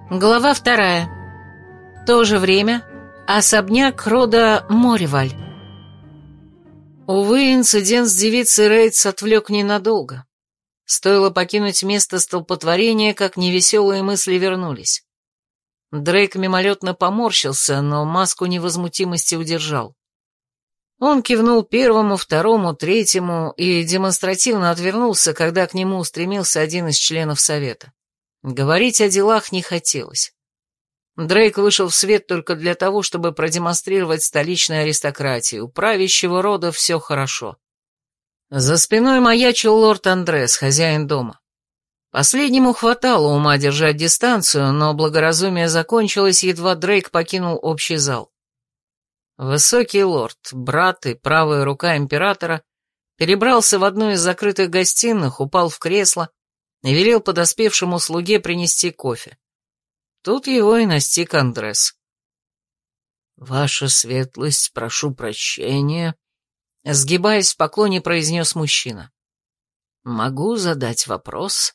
Глава 2. То же время. Особняк рода Мореваль. Увы, инцидент с девицей Рейтс отвлек ненадолго. Стоило покинуть место столпотворения, как невеселые мысли вернулись. Дрейк мимолетно поморщился, но маску невозмутимости удержал. Он кивнул первому, второму, третьему и демонстративно отвернулся, когда к нему устремился один из членов совета. Говорить о делах не хотелось. Дрейк вышел в свет только для того, чтобы продемонстрировать столичной аристократии. У правящего рода все хорошо. За спиной маячил лорд Андрес, хозяин дома. Последнему хватало ума держать дистанцию, но благоразумие закончилось, едва Дрейк покинул общий зал. Высокий лорд, брат и правая рука императора, перебрался в одну из закрытых гостиных, упал в кресло и велел подоспевшему слуге принести кофе. Тут его и настиг Андрес. «Ваша светлость, прошу прощения», — сгибаясь в поклоне, произнес мужчина. «Могу задать вопрос?»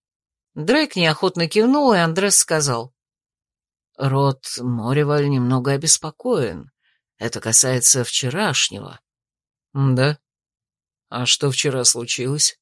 Дрейк неохотно кивнул, и Андрес сказал. «Род Мореваль немного обеспокоен. Это касается вчерашнего». «Да? А что вчера случилось?»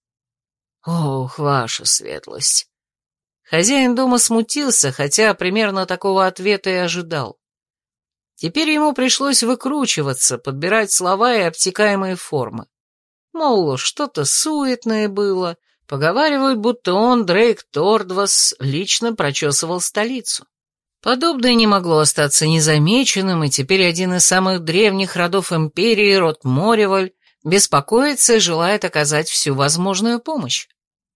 «Ох, ваша светлость». Хозяин дома смутился, хотя примерно такого ответа и ожидал. Теперь ему пришлось выкручиваться, подбирать слова и обтекаемые формы. Мол, что-то суетное было, поговаривают, будто он, Дрейк Тордвас, лично прочесывал столицу. Подобное не могло остаться незамеченным, и теперь один из самых древних родов империи, род Мореваль, беспокоится и желает оказать всю возможную помощь.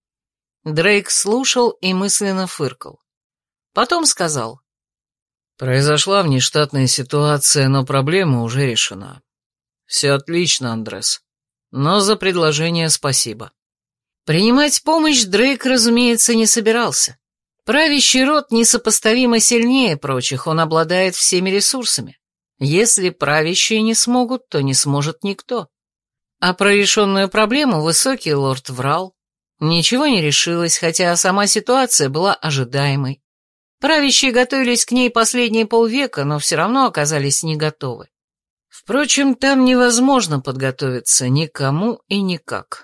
Дрейк слушал и мысленно фыркал. Потом сказал. «Произошла внештатная ситуация, но проблема уже решена. Все отлично, Андрес. Но за предложение спасибо». Принимать помощь Дрейк, разумеется, не собирался. Правящий род несопоставимо сильнее прочих, он обладает всеми ресурсами. Если правящие не смогут, то не сможет никто. А про решенную проблему высокий лорд врал. Ничего не решилось, хотя сама ситуация была ожидаемой. Правящие готовились к ней последние полвека, но все равно оказались не готовы. Впрочем, там невозможно подготовиться никому и никак.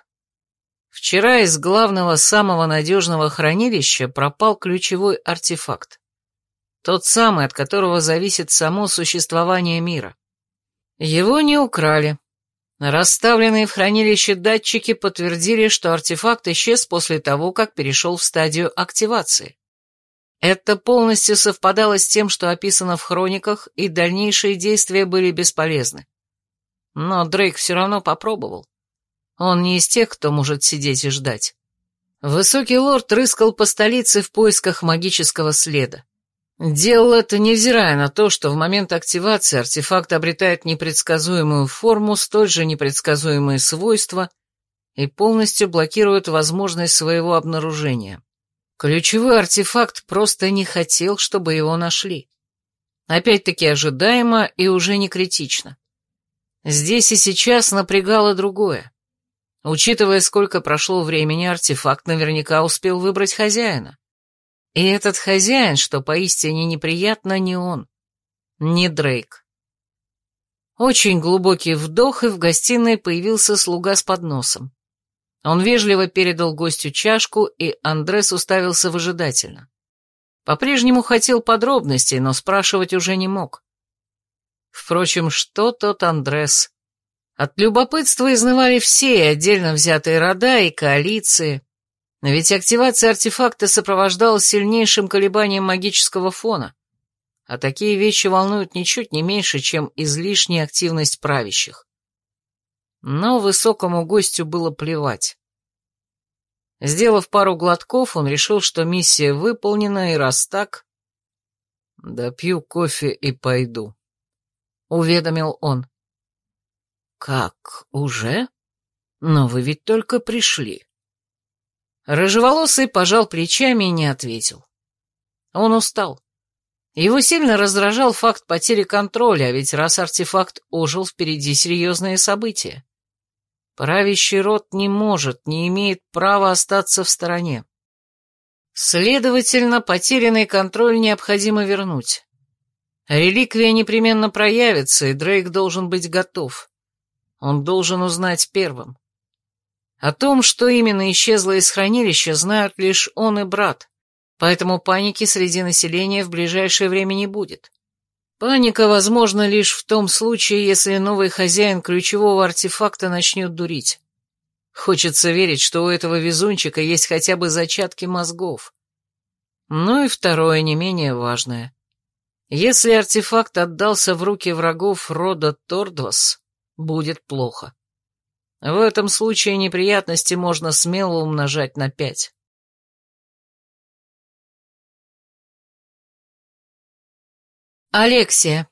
Вчера из главного самого надежного хранилища пропал ключевой артефакт. Тот самый, от которого зависит само существование мира. Его не украли. Расставленные в хранилище датчики подтвердили, что артефакт исчез после того, как перешел в стадию активации. Это полностью совпадало с тем, что описано в хрониках, и дальнейшие действия были бесполезны. Но Дрейк все равно попробовал. Он не из тех, кто может сидеть и ждать. Высокий лорд рыскал по столице в поисках магического следа. Делал это, невзирая на то, что в момент активации артефакт обретает непредсказуемую форму, столь же непредсказуемые свойства и полностью блокирует возможность своего обнаружения. Ключевой артефакт просто не хотел, чтобы его нашли. Опять-таки ожидаемо и уже не критично. Здесь и сейчас напрягало другое. Учитывая, сколько прошло времени, артефакт наверняка успел выбрать хозяина. И этот хозяин, что поистине неприятно, не он, не Дрейк. Очень глубокий вдох, и в гостиной появился слуга с подносом. Он вежливо передал гостю чашку, и Андрес уставился выжидательно. По-прежнему хотел подробностей, но спрашивать уже не мог. Впрочем, что тот Андрес? От любопытства изнывали все, и отдельно взятые рода, и коалиции. Но ведь активация артефакта сопровождалась сильнейшим колебанием магического фона, а такие вещи волнуют ничуть не меньше, чем излишняя активность правящих. Но высокому гостю было плевать. Сделав пару глотков, он решил, что миссия выполнена, и раз так... «Допью кофе и пойду», — уведомил он. «Как, уже? Но вы ведь только пришли». Рыжеволосый пожал плечами и не ответил. Он устал. Его сильно раздражал факт потери контроля, а ведь раз артефакт ожил, впереди серьезные события. Правящий род не может, не имеет права остаться в стороне. Следовательно, потерянный контроль необходимо вернуть. Реликвия непременно проявится, и Дрейк должен быть готов. Он должен узнать первым. О том, что именно исчезло из хранилища, знают лишь он и брат, поэтому паники среди населения в ближайшее время не будет. Паника возможна лишь в том случае, если новый хозяин ключевого артефакта начнет дурить. Хочется верить, что у этого везунчика есть хотя бы зачатки мозгов. Ну и второе, не менее важное. Если артефакт отдался в руки врагов рода Тордвас, будет плохо. В этом случае неприятности можно смело умножать на 5. Алексия.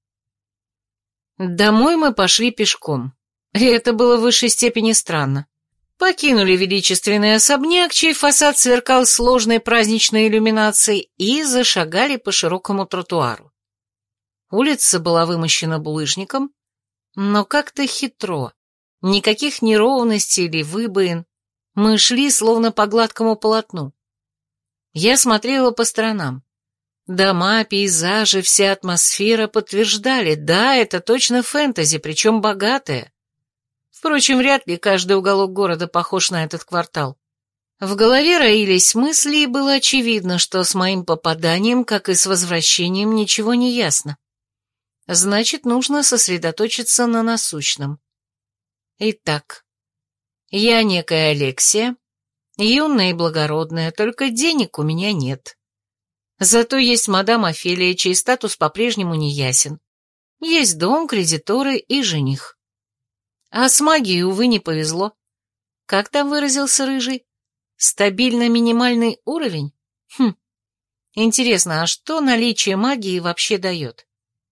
Домой мы пошли пешком. И это было в высшей степени странно. Покинули величественный особняк, чей фасад сверкал сложной праздничной иллюминацией, и зашагали по широкому тротуару. Улица была вымощена булыжником, но как-то хитро. Никаких неровностей или выбоин. Мы шли словно по гладкому полотну. Я смотрела по сторонам. Дома, пейзажи, вся атмосфера подтверждали, да, это точно фэнтези, причем богатое. Впрочем, вряд ли каждый уголок города похож на этот квартал. В голове роились мысли, и было очевидно, что с моим попаданием, как и с возвращением, ничего не ясно. Значит, нужно сосредоточиться на насущном. Итак, я некая Алексия, юная и благородная, только денег у меня нет. Зато есть мадам Офелия, чей статус по-прежнему не ясен. Есть дом, кредиторы и жених. А с магией, увы, не повезло. Как там выразился Рыжий? Стабильно минимальный уровень? Интересно, а что наличие магии вообще дает?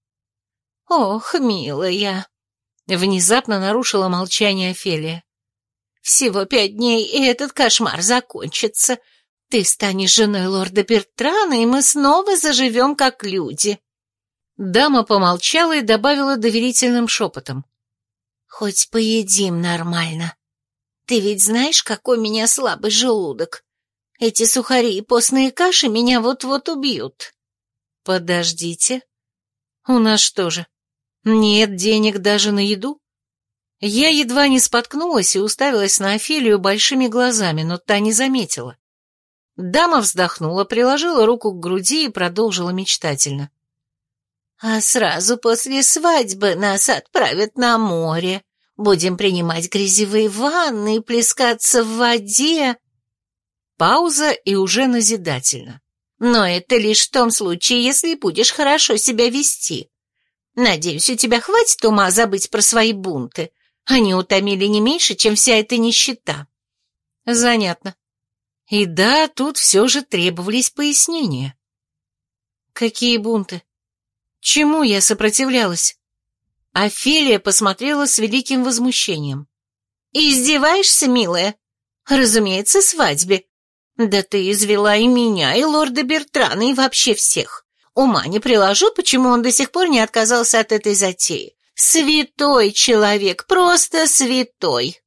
Ох, милая, внезапно нарушила молчание Офелия. Всего 5 дней, и этот кошмар закончится. Ты станешь женой лорда Бертрана, и мы снова заживем как люди. Дама помолчала и добавила доверительным шепотом. Хоть поедим нормально. Ты ведь знаешь, какой у меня слабый желудок. Эти сухари и постные каши меня вот-вот убьют. Подождите. У нас что же, нет денег даже на еду? Я едва не споткнулась и уставилась на Офелию большими глазами, но та не заметила. Дама вздохнула, приложила руку к груди и продолжила мечтательно. А сразу после свадьбы нас отправят на море. Будем принимать грязевые ванны и плескаться в воде. Пауза и уже назидательно. Но это лишь в том случае, если будешь хорошо себя вести. Надеюсь, у тебя хватит ума забыть про свои бунты. Они утомили не меньше, чем вся эта нищета. Занятно. И да, тут все же требовались пояснения. Какие бунты? Чему я сопротивлялась? Офелия посмотрела с великим возмущением. Издеваешься, милая? Разумеется, свадьбе. Да ты извела и меня, и лорда Бертрана, и вообще всех. Ума не приложу, почему он до сих пор не отказался от этой затеи. Святой человек, просто святой.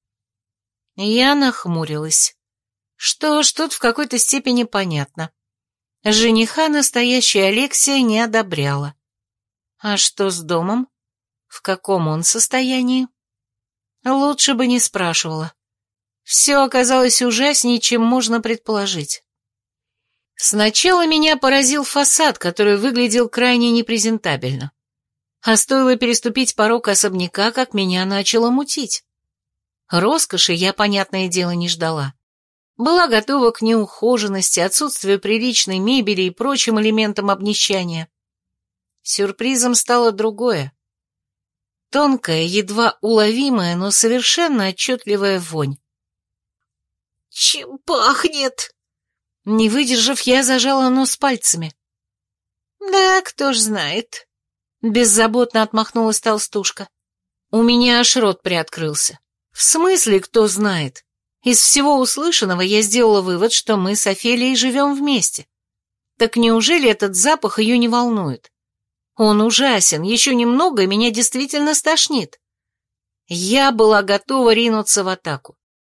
Я нахмурилась. Что ж, тут в какой-то степени понятно. Жениха настоящая Алексия не одобряла. А что с домом? В каком он состоянии? Лучше бы не спрашивала. Все оказалось ужаснее, чем можно предположить. Сначала меня поразил фасад, который выглядел крайне непрезентабельно. А стоило переступить порог особняка, как меня начало мутить. Роскоши я, понятное дело, не ждала. Была готова к неухоженности, отсутствию приличной мебели и прочим элементам обнищания. Сюрпризом стало другое. Тонкая, едва уловимая, но совершенно отчетливая вонь. «Чем пахнет?» Не выдержав, я зажала нос пальцами. «Да, кто ж знает», — беззаботно отмахнулась толстушка. У меня аж рот приоткрылся. В смысле, кто знает? Из всего услышанного я сделала вывод, что мы с Офелией живем вместе. Так неужели этот запах ее не волнует? Он ужасен, еще немного, и меня действительно стошнит. Я была готова ринуться в атаку.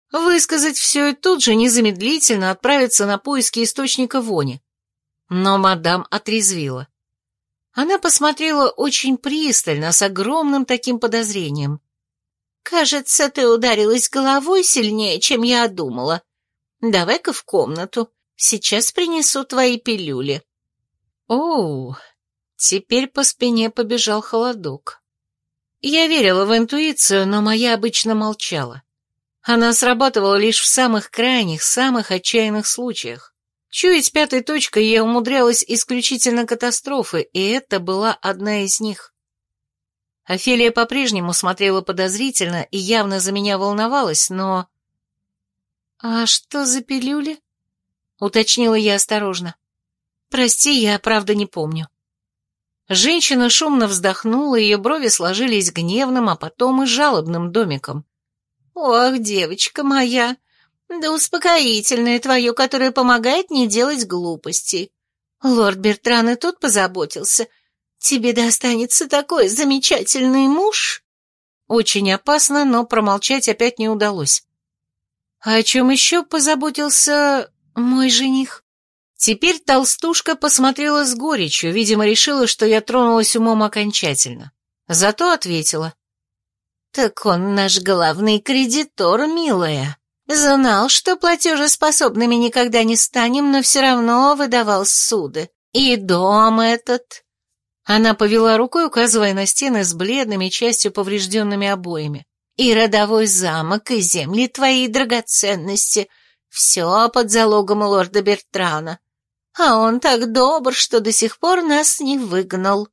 высказать все и тут же незамедлительно отправиться на поиски источника вони. Но мадам отрезвила. Она посмотрела очень пристально, с огромным таким подозрением. «Кажется, ты ударилась головой сильнее, чем я думала. Давай-ка в комнату, сейчас принесу твои пилюли». Оу, теперь по спине побежал холодок. Я верила в интуицию, но моя обычно молчала. Она срабатывала лишь в самых крайних, самых отчаянных случаях. Чуять пятой точкой я умудрялась исключительно катастрофы, и это была одна из них. Офелия по-прежнему смотрела подозрительно и явно за меня волновалась, но... «А что за пилюли?» — уточнила я осторожно. «Прости, я правда не помню». Женщина шумно вздохнула, ее брови сложились гневным, а потом и жалобным домиком. «Ох, девочка моя, да успокоительное твое, которое помогает не делать глупостей. Лорд Бертран и тут позаботился. Тебе достанется такой замечательный муж». Очень опасно, но промолчать опять не удалось. «А о чем еще позаботился мой жених?» Теперь толстушка посмотрела с горечью, видимо, решила, что я тронулась умом окончательно. Зато ответила. «Так он наш главный кредитор, милая. Знал, что платежеспособными никогда не станем, но все равно выдавал суды. И дом этот...» Она повела рукой, указывая на стены с бледными, частью поврежденными обоями. «И родовой замок, и земли твои драгоценности. Все под залогом у лорда Бертрана. А он так добр, что до сих пор нас не выгнал».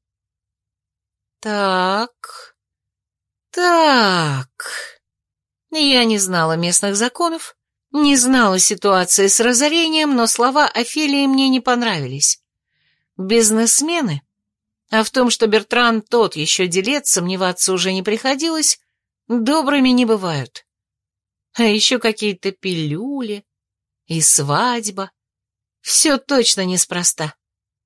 «Так... Я не знала местных законов, не знала ситуации с разорением, но слова Офелии мне не понравились. Бизнесмены, а в том, что Бертран тот еще делец, сомневаться уже не приходилось, добрыми не бывают. А еще какие-то пилюли и свадьба. Все точно неспроста.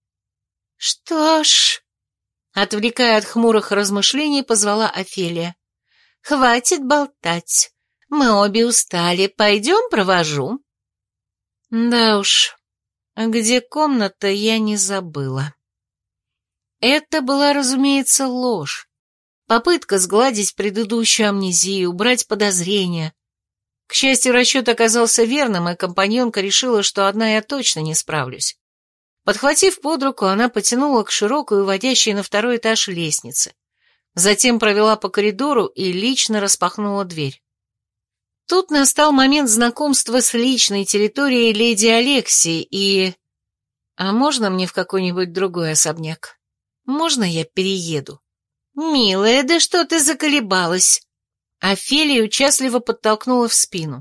«Что ж...» — отвлекая от хмурых размышлений, позвала Офелия. «Хватит болтать. Мы обе устали. Пойдем, провожу». Да уж, где комната, я не забыла. Это была, разумеется, ложь. Попытка сгладить предыдущую амнезию, убрать подозрения. К счастью, расчет оказался верным, и компаньонка решила, что одна я точно не справлюсь. Подхватив под руку, она потянула к широкой, уводящей на второй этаж лестнице. Затем провела по коридору и лично распахнула дверь. Тут настал момент знакомства с личной территорией леди Алексии и... «А можно мне в какой-нибудь другой особняк? Можно я перееду?» «Милая, да что ты заколебалась?» Офелия участливо подтолкнула в спину.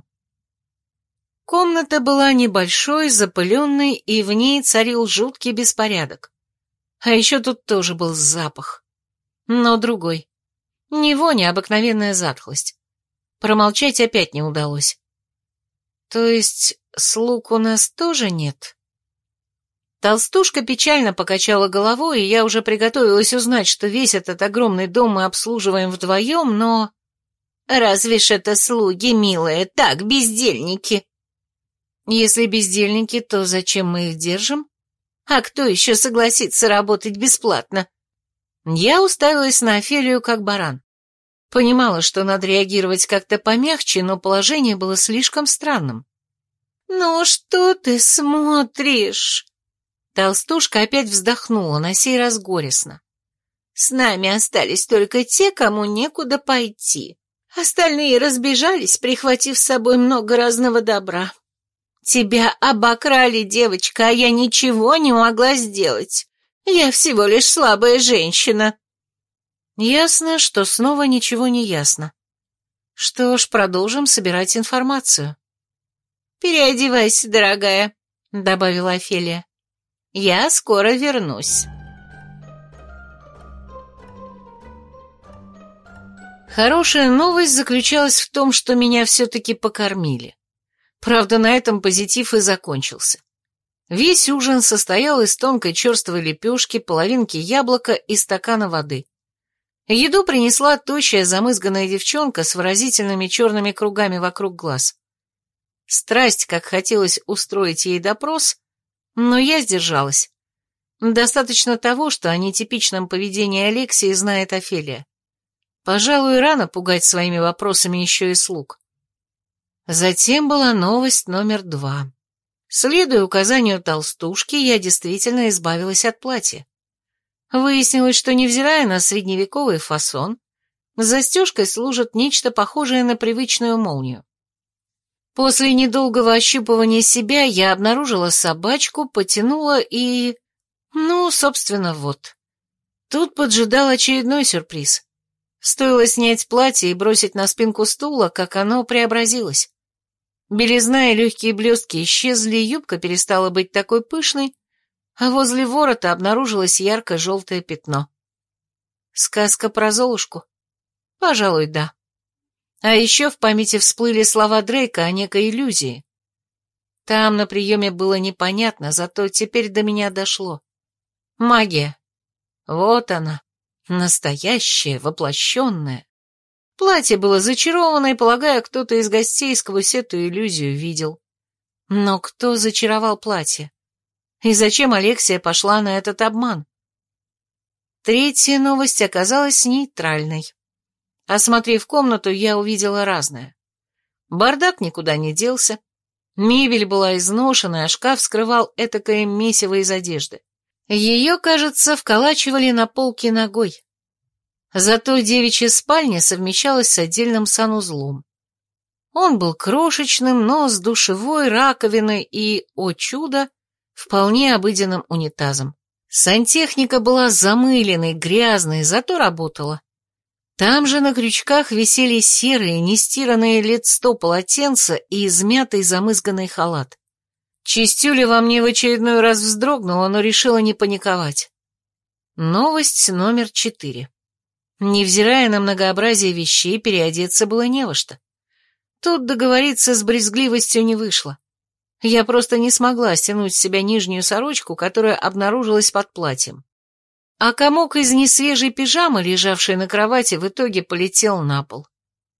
Комната была небольшой, запыленной, и в ней царил жуткий беспорядок. А еще тут тоже был запах. Но другой. Не воня, а обыкновенная затхлость. Промолчать опять не удалось. То есть слуг у нас тоже нет? Толстушка печально покачала головой, и я уже приготовилась узнать, что весь этот огромный дом мы обслуживаем вдвоем, но... «Разве ж это слуги, милая, так, бездельники?» «Если бездельники, то зачем мы их держим? А кто еще согласится работать бесплатно?» Я уставилась на Офелию как баран. Понимала, что надо реагировать как-то помягче, но положение было слишком странным. «Ну что ты смотришь?» Толстушка опять вздохнула, на сей раз горестно. «С нами остались только те, кому некуда пойти. Остальные разбежались, прихватив с собой много разного добра. Тебя обокрали, девочка, а я ничего не могла сделать. Я всего лишь слабая женщина». Ясно, что снова ничего не ясно. Что ж, продолжим собирать информацию. «Переодевайся, дорогая», — добавила Офелия. «Я скоро вернусь». Хорошая новость заключалась в том, что меня все-таки покормили. Правда, на этом позитив и закончился. Весь ужин состоял из тонкой черствой лепешки, половинки яблока и стакана воды. Еду принесла тощая замызганная девчонка с выразительными черными кругами вокруг глаз. Страсть, как хотелось устроить ей допрос, но я сдержалась. Достаточно того, что о нетипичном поведении Алексии знает Офелия. Пожалуй, рано пугать своими вопросами еще и слуг. Затем была новость номер 2. Следуя указанию толстушки, я действительно избавилась от платья. Выяснилось, что, невзирая на средневековый фасон, застежкой служит нечто похожее на привычную молнию. После недолгого ощупывания себя я обнаружила собачку, потянула и... Ну, собственно, вот. Тут поджидал очередной сюрприз. Стоило снять платье и бросить на спинку стула, как оно преобразилось. Белизна и легкие блестки исчезли, юбка перестала быть такой пышной, а возле ворота обнаружилось ярко-желтое пятно. Сказка про Золушку? Пожалуй, да. А еще в памяти всплыли слова Дрейка о некой иллюзии. Там на приеме было непонятно, зато теперь до меня дошло. Магия. Вот она, настоящая, воплощенная. Платье было зачаровано, и, полагаю, кто-то из гостей сквозь эту иллюзию видел. Но кто зачаровал платье? И зачем Алексия пошла на этот обман? Третья новость оказалась нейтральной. Осмотрев комнату, я увидела разное. Бардак никуда не делся, мебель была изношена, а шкаф скрывал этакое месиво из одежды. Ее, кажется, вколачивали на полки ногой. Зато девичья спальня совмещалась с отдельным санузлом. Он был крошечным, но с душевой, раковиной и, о чудо, вполне обыденным унитазом. Сантехника была замыленной, грязной, зато работала. Там же на крючках висели серые, нестиранные лет 100 полотенца и измятый замызганный халат. Чистюля во мне в очередной раз вздрогнула, но решила не паниковать. Новость номер 4. Невзирая на многообразие вещей, переодеться было не во что. Тут договориться с брезгливостью не вышло. Я просто не смогла стянуть с себя нижнюю сорочку, которая обнаружилась под платьем. А комок из несвежей пижамы, лежавшей на кровати, в итоге полетел на пол.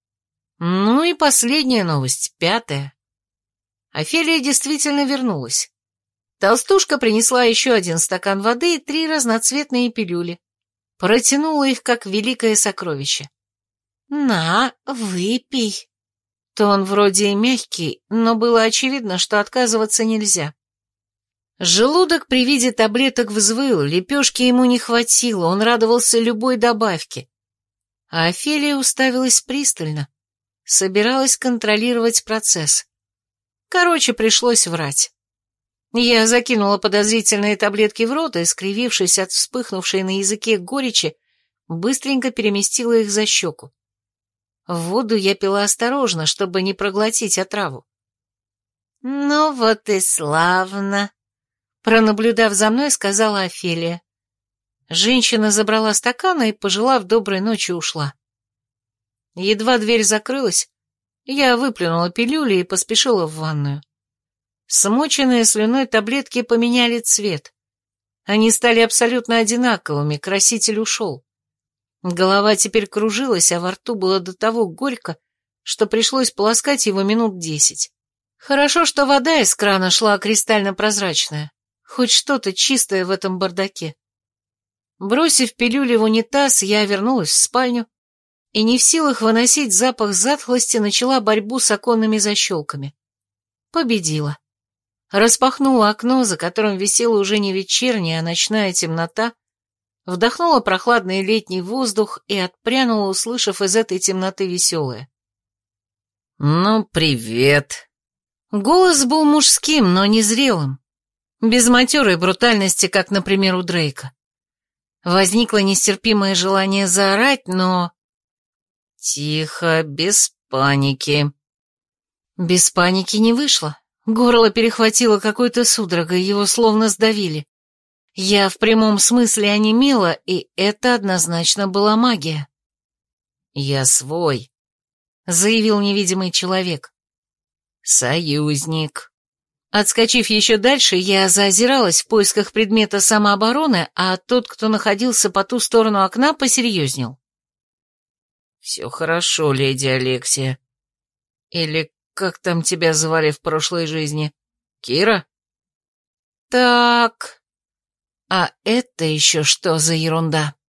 Ну и последняя новость, 5. Офелия действительно вернулась. Толстушка принесла еще 1 стакан воды и 3 разноцветные пилюли. Протянула их, как великое сокровище. «На, выпей». Тон вроде и мягкий, но было очевидно, что отказываться нельзя. Желудок при виде таблеток взвыл, лепешки ему не хватило, он радовался любой добавке. А Офелия уставилась пристально, собиралась контролировать процесс. Короче, пришлось врать. Я закинула подозрительные таблетки в рот и, скривившись от вспыхнувшей на языке горечи, быстренько переместила их за щеку. Воду я пила осторожно, чтобы не проглотить отраву. «Ну вот и славно», — пронаблюдав за мной, сказала Офелия. Женщина забрала стакан и, пожелав доброй ночи, ушла. Едва дверь закрылась, я выплюнула пилюли и поспешила в ванную. Смоченные слюной таблетки поменяли цвет. Они стали абсолютно одинаковыми, краситель ушел. Голова теперь кружилась, а во рту было до того горько, что пришлось полоскать его минут 10. Хорошо, что вода из крана шла кристально-прозрачная. Хоть что-то чистое в этом бардаке. Бросив пилюли в унитаз, я вернулась в спальню и, не в силах выносить запах затхлости, начала борьбу с оконными защелками. Победила. Распахнула окно, за которым висела уже не вечерняя, а ночная темнота, вдохнула прохладный летний воздух и отпрянула, услышав из этой темноты веселое. «Ну, привет!» Голос был мужским, но незрелым, без матерой брутальности, как, например, у Дрейка. Возникло нестерпимое желание заорать, но... «Тихо, без паники». Без паники не вышло. Горло перехватило какой-то судорогой, его словно сдавили. Я в прямом смысле онемела, и это однозначно была магия. «Я свой», — заявил невидимый человек. «Союзник». Отскочив еще дальше, я заозиралась в поисках предмета самообороны, а тот, кто находился по ту сторону окна, посерьезнел. «Все хорошо, леди Алексия. Или как там тебя звали в прошлой жизни? Кира? Так, а это еще что за ерунда?